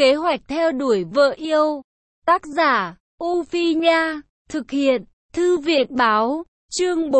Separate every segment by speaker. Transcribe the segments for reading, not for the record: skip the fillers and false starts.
Speaker 1: Kế hoạch theo đuổi vợ yêu. Tác giả, U Phi Nha. Thực hiện, Thư viện Báo. Chương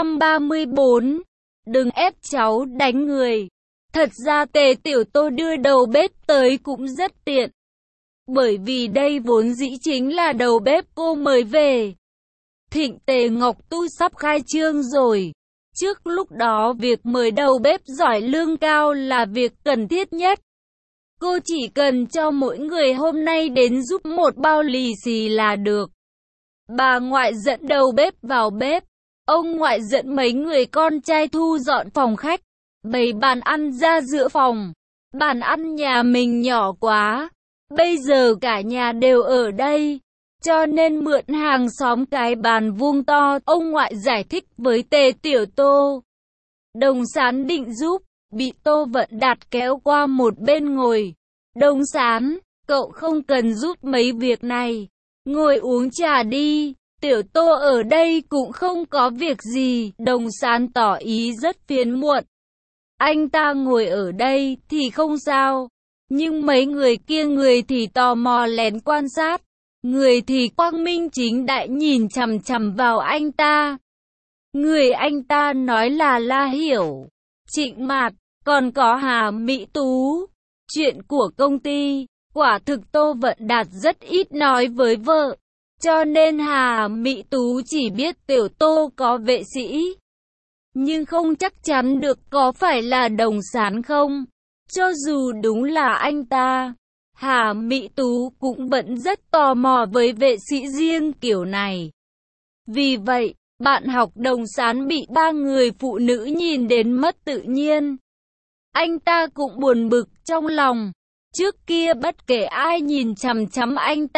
Speaker 1: 434. Đừng ép cháu đánh người. Thật ra Tề Tiểu Tô đưa đầu bếp tới cũng rất tiện. Bởi vì đây vốn dĩ chính là đầu bếp cô mời về. Thịnh Tề Ngọc Tu sắp khai trương rồi. Trước lúc đó việc mời đầu bếp giỏi lương cao là việc cần thiết nhất. Cô chỉ cần cho mỗi người hôm nay đến giúp một bao lì xì là được. Bà ngoại dẫn đầu bếp vào bếp. Ông ngoại dẫn mấy người con trai thu dọn phòng khách. Bày bàn ăn ra giữa phòng. Bàn ăn nhà mình nhỏ quá. Bây giờ cả nhà đều ở đây. Cho nên mượn hàng xóm cái bàn vuông to. Ông ngoại giải thích với Tề Tiểu Tô. Đồng Sán định giúp. Bị Tô Vận Đạt kéo qua một bên ngồi. Đồng Sán, cậu không cần giúp mấy việc này. Ngồi uống trà đi. Tiểu Tô ở đây cũng không có việc gì. Đồng Sán tỏ ý rất phiền muộn. Anh ta ngồi ở đây thì không sao. Nhưng mấy người kia người thì tò mò lén quan sát. Người thì quang minh chính đại nhìn chằm chằm vào anh ta. Người anh ta nói là La Hiểu, Trịnh Mạt, còn có Hà Mỹ Tú. Chuyện của công ty, quả thực Tô Vận Đạt rất ít nói với vợ. Cho nên Hà Mỹ Tú chỉ biết Tiểu Tô có vệ sĩ. Nhưng không chắc chắn được có phải là Đồng Sán không. Cho dù đúng là anh ta, Hà Mỹ Tú cũng vẫn rất tò mò với vệ sĩ riêng kiểu này. Vì vậy, bạn học Đồng Sán bị ba người phụ nữ nhìn đến mất tự nhiên. Anh ta cũng buồn bực trong lòng. Trước kia bất kể ai nhìn chằm chằm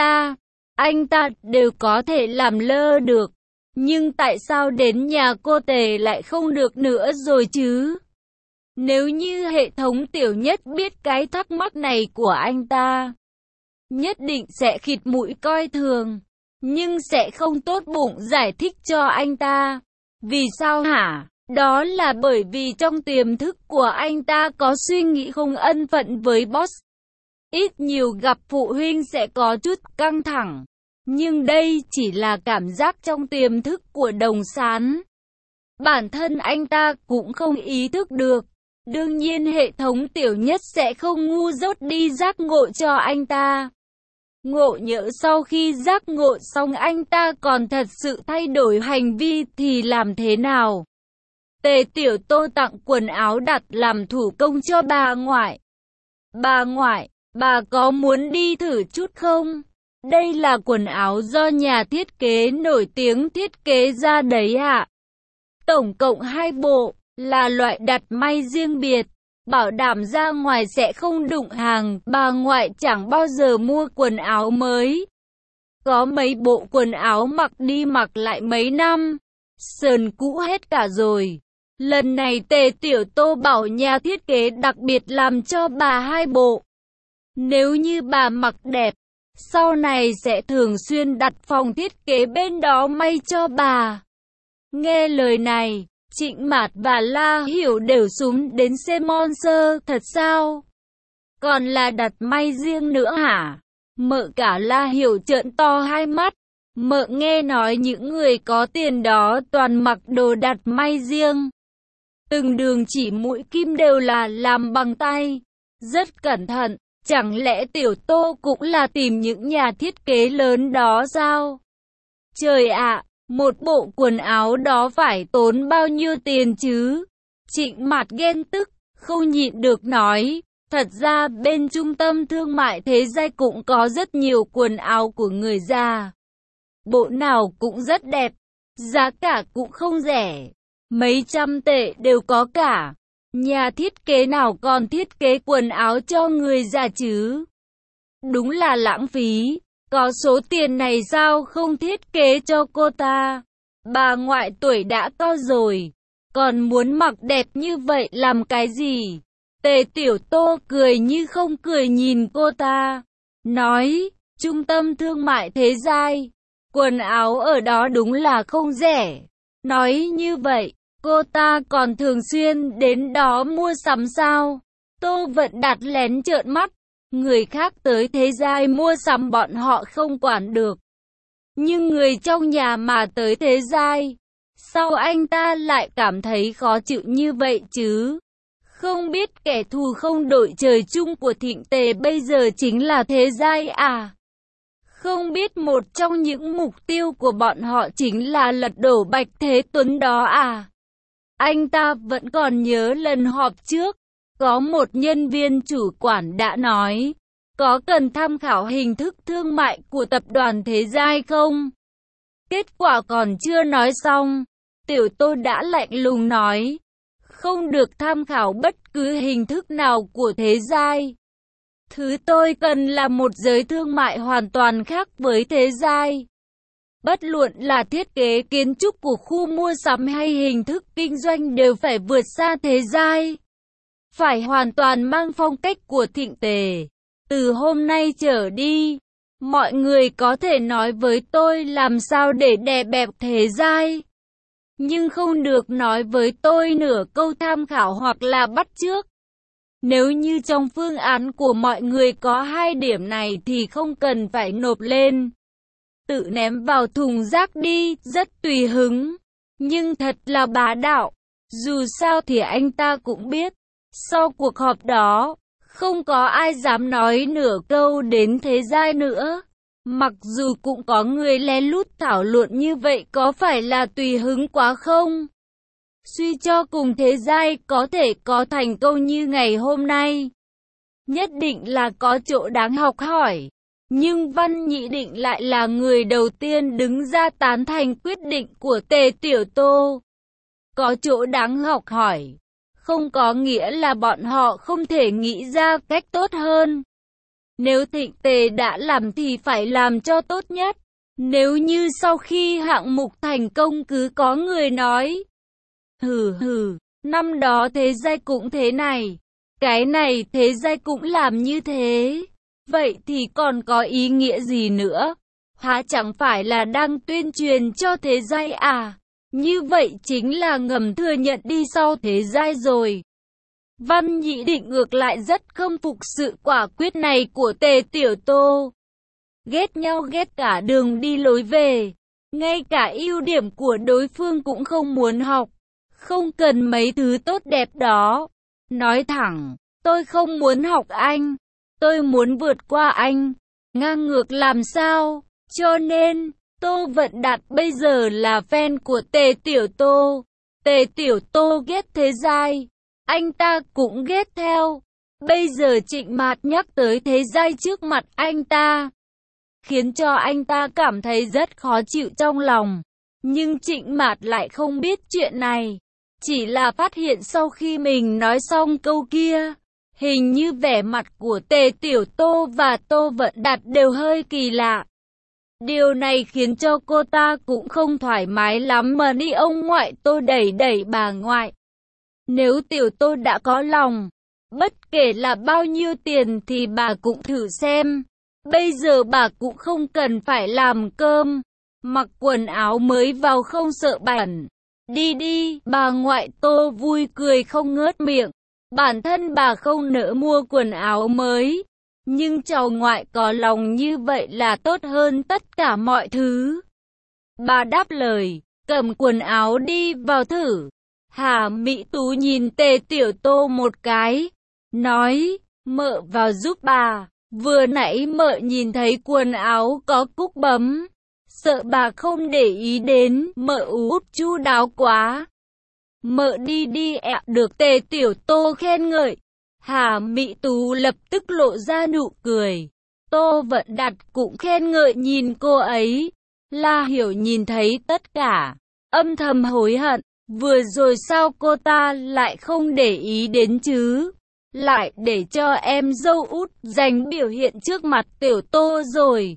Speaker 1: anh ta đều có thể làm lơ được. Nhưng tại sao đến nhà cô Tề lại không được nữa rồi chứ? Nếu như hệ thống Tiểu Nhất biết cái thắc mắc này của anh ta, nhất định sẽ khịt mũi coi thường, nhưng sẽ không tốt bụng giải thích cho anh ta. Vì sao hả? Đó là bởi vì trong tiềm thức của anh ta có suy nghĩ không ân phận với boss. Ít nhiều gặp phụ huynh sẽ có chút căng thẳng. Nhưng đây chỉ là cảm giác trong tiềm thức của Đồng Sán. Bản thân anh ta cũng không ý thức được. Đương nhiên hệ thống Tiểu Nhất sẽ không ngu dốt đi giác ngộ cho anh ta. Ngộ nhỡ sau khi giác ngộ xong anh ta còn thật sự thay đổi hành vi thì làm thế nào? Tề Tiểu Tô tặng quần áo đặt làm thủ công cho bà ngoại. Bà ngoại, bà có muốn đi thử chút không? Đây là quần áo do nhà thiết kế nổi tiếng thiết kế ra đấy ạ. Tổng cộng 2 bộ, là loại đặt may riêng biệt, bảo đảm ra ngoài sẽ không đụng hàng. Bà ngoại chẳng bao giờ mua quần áo mới. Có mấy bộ quần áo mặc đi mặc lại mấy năm, sờn cũ hết cả rồi. Lần này Tề Tiểu Tô bảo nhà thiết kế đặc biệt làm cho bà 2 bộ. Nếu như bà mặc đẹp, sau này sẽ thường xuyên đặt phòng thiết kế bên đó may cho bà. Nghe lời này, Trịnh Mạt và La Hiểu đều súng đến xem monster. Thật sao? Còn là đặt may riêng nữa hả? Mợ cả La Hiểu trợn to hai mắt. Mợ nghe nói những người có tiền đó toàn mặc đồ đặt may riêng. Từng đường chỉ mũi kim đều là làm bằng tay. Rất cẩn thận. Chẳng lẽ Tiểu Tô cũng là tìm những nhà thiết kế lớn đó sao? Trời ạ, một bộ quần áo đó phải tốn bao nhiêu tiền chứ? Trịnh Mạt ghen tức, không nhịn được nói. Thật ra bên trung tâm thương mại Thế Giai cũng có rất nhiều quần áo của người già. Bộ nào cũng rất đẹp, giá cả cũng không rẻ. Mấy trăm tệ đều có cả. Nhà thiết kế nào còn thiết kế quần áo cho người già chứ? Đúng là lãng phí. Có số tiền này sao không thiết kế cho cô ta? Bà ngoại tuổi đã cao rồi, còn muốn mặc đẹp như vậy làm cái gì? Tề Tiểu Tô cười như không cười nhìn cô ta. Nói, trung tâm thương mại Thế Giai, quần áo ở đó đúng là không rẻ. Nói như vậy, cô ta còn thường xuyên đến đó mua sắm sao? Tô Vận Đạt lén trợn mắt. Người khác tới thế giai mua sắm bọn họ không quản được. Nhưng người trong nhà mà tới thế giai, sao anh ta lại cảm thấy khó chịu như vậy chứ? Không biết kẻ thù không đội trời chung của Thịnh Tề bây giờ chính là thế giai à? Không biết một trong những mục tiêu của bọn họ chính là lật đổ Bạch Thế Tuấn đó à? Anh ta vẫn còn nhớ lần họp trước, có một nhân viên chủ quản đã nói, có cần tham khảo hình thức thương mại của tập đoàn Thế Giai không? Kết quả còn chưa nói xong, Tiểu Tô đã lạnh lùng nói, không được tham khảo bất cứ hình thức nào của Thế Giai. Thứ tôi cần là một giới thương mại hoàn toàn khác với Thế Giai. Bất luận là thiết kế kiến trúc của khu mua sắm hay hình thức kinh doanh đều phải vượt xa Thế Giai. Phải hoàn toàn mang phong cách của Thịnh Tề. Từ hôm nay trở đi, mọi người có thể nói với tôi làm sao để đè bẹp Thế Giai. Nhưng không được nói với tôi nửa câu tham khảo hoặc là bắt chước. Nếu như trong phương án của mọi người có hai điểm này thì không cần phải nộp lên. Tự ném vào thùng rác đi, rất tùy hứng. Nhưng thật là bá đạo. Dù sao thì anh ta cũng biết, sau cuộc họp đó, không có ai dám nói nửa câu đến Thế Giai nữa. Mặc dù cũng có người lén lút thảo luận như vậy có phải là tùy hứng quá không? Suy cho cùng Thế Giai có thể có thành công như ngày hôm nay, nhất định là có chỗ đáng học hỏi. Nhưng Văn Nhị Định lại là người đầu tiên đứng ra tán thành quyết định của Tề Tiểu Tô. Có chỗ đáng học hỏi, không có nghĩa là bọn họ không thể nghĩ ra cách tốt hơn. Nếu Thịnh Tề đã làm thì phải làm cho tốt nhất. Nếu như sau khi hạng mục thành công cứ có người nói, năm đó Thế Giai cũng thế này, cái này Thế Giai cũng làm như thế, vậy thì còn có ý nghĩa gì nữa? Há chẳng phải là đang tuyên truyền cho Thế Giai à? Như vậy chính là ngầm thừa nhận đi sau Thế Giai rồi. Văn Nhị Định ngược lại rất không phục sự quả quyết này của Tề Tiểu Tô. Ghét nhau ghét cả đường đi lối về, ngay cả ưu điểm của đối phương cũng không muốn học. Không cần mấy thứ tốt đẹp đó. Nói thẳng, tôi không muốn học anh, tôi muốn vượt qua anh. Ngang ngược làm sao? Cho nên, Tô Vận Đạt bây giờ là fan của Tề Tiểu Tô. Tề Tiểu Tô ghét Thế Giai, anh ta cũng ghét theo. Bây giờ Trịnh Mạt nhắc tới Thế Giai trước mặt anh ta, khiến cho anh ta cảm thấy rất khó chịu trong lòng. Nhưng Trịnh Mạt lại không biết chuyện này. Chỉ là phát hiện sau khi mình nói xong câu kia, hình như vẻ mặt của Tề Tiểu Tô và Tô Vận Đạt đều hơi kỳ lạ. Điều này khiến cho cô ta cũng không thoải mái lắm mà đi ông ngoại Tô đẩy bà ngoại. Nếu Tiểu Tô đã có lòng, bất kể là bao nhiêu tiền thì bà cũng thử xem. Bây giờ bà cũng không cần phải làm cơm, mặc quần áo mới vào không sợ bẩn. Đi đi, bà ngoại Tô vui cười không ngớt miệng. Bản thân bà không nỡ mua quần áo mới, nhưng cháu ngoại có lòng như vậy là tốt hơn tất cả mọi thứ. Bà đáp lời, cầm quần áo đi vào thử. Hà Mỹ Tú nhìn Tề Tiểu Tô một cái, nói, mợ vào giúp bà. Vừa nãy mợ nhìn thấy quần áo có cúc bấm, sợ bà không để ý đến, mợ út chu đáo quá. Mợ đi đi ạ, được Tề Tiểu Tô khen ngợi. Hà Mỹ Tú lập tức lộ ra nụ cười. Tô Vận Đạt cũng khen ngợi nhìn cô ấy. La Hiểu nhìn thấy tất cả, âm thầm hối hận. Vừa rồi sao cô ta lại không để ý đến chứ? Lại để cho em dâu út giành biểu hiện trước mặt Tiểu Tô rồi.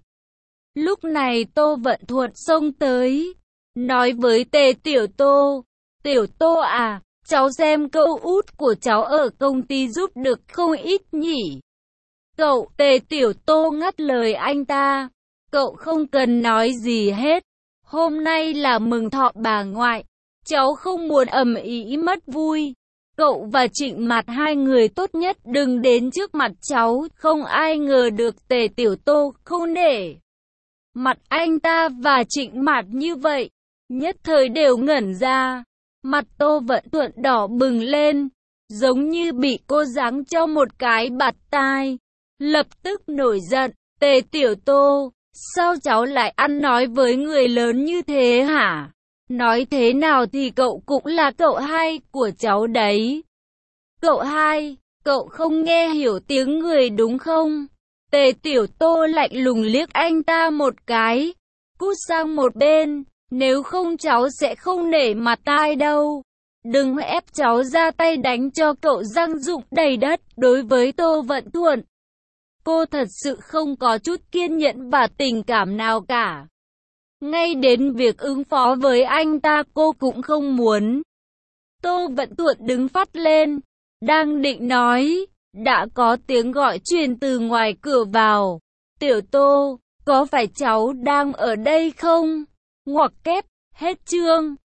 Speaker 1: Lúc này Tô Vận Thuận xông tới, nói với Tề Tiểu Tô, Tiểu Tô à, cháu xem cậu út của cháu ở công ty giúp được không ít nhỉ? Cậu, Tề Tiểu Tô ngắt lời anh ta, cậu không cần nói gì hết. Hôm nay là mừng thọ bà ngoại, cháu không muốn ầm ĩ mất vui. Cậu và Trịnh Mạt hai người tốt nhất đừng đến trước mặt cháu. Không ai ngờ được Tề Tiểu Tô không nể mặt anh ta và Trịnh Mạt như vậy. Nhất thời đều ngẩn ra. Mặt Tô Vận Thuận đỏ bừng lên, giống như bị cô giáng cho một cái bạt tai. Lập tức nổi giận. Tề Tiểu Tô, sao cháu lại ăn nói với người lớn như thế hả? Nói thế nào thì cậu cũng là cậu hai của cháu đấy. Cậu hai, cậu không nghe hiểu tiếng người đúng không? Tề Tiểu Tô lạnh lùng liếc anh ta một cái. Cút sang một bên, nếu không cháu sẽ không nể mặt tai đâu. Đừng ép cháu ra tay đánh cho cậu răng rụng đầy đất. Đối với Tô Vận Thuận, cô thật sự không có chút kiên nhẫn và tình cảm nào cả. Ngay đến việc ứng phó với anh ta cô cũng không muốn. Tô Vận Thuận đứng phắt lên, đang định nói, đã có tiếng gọi truyền từ ngoài cửa vào. Tiểu Tô, có phải cháu đang ở đây không? Ngoặc kép, hết chương.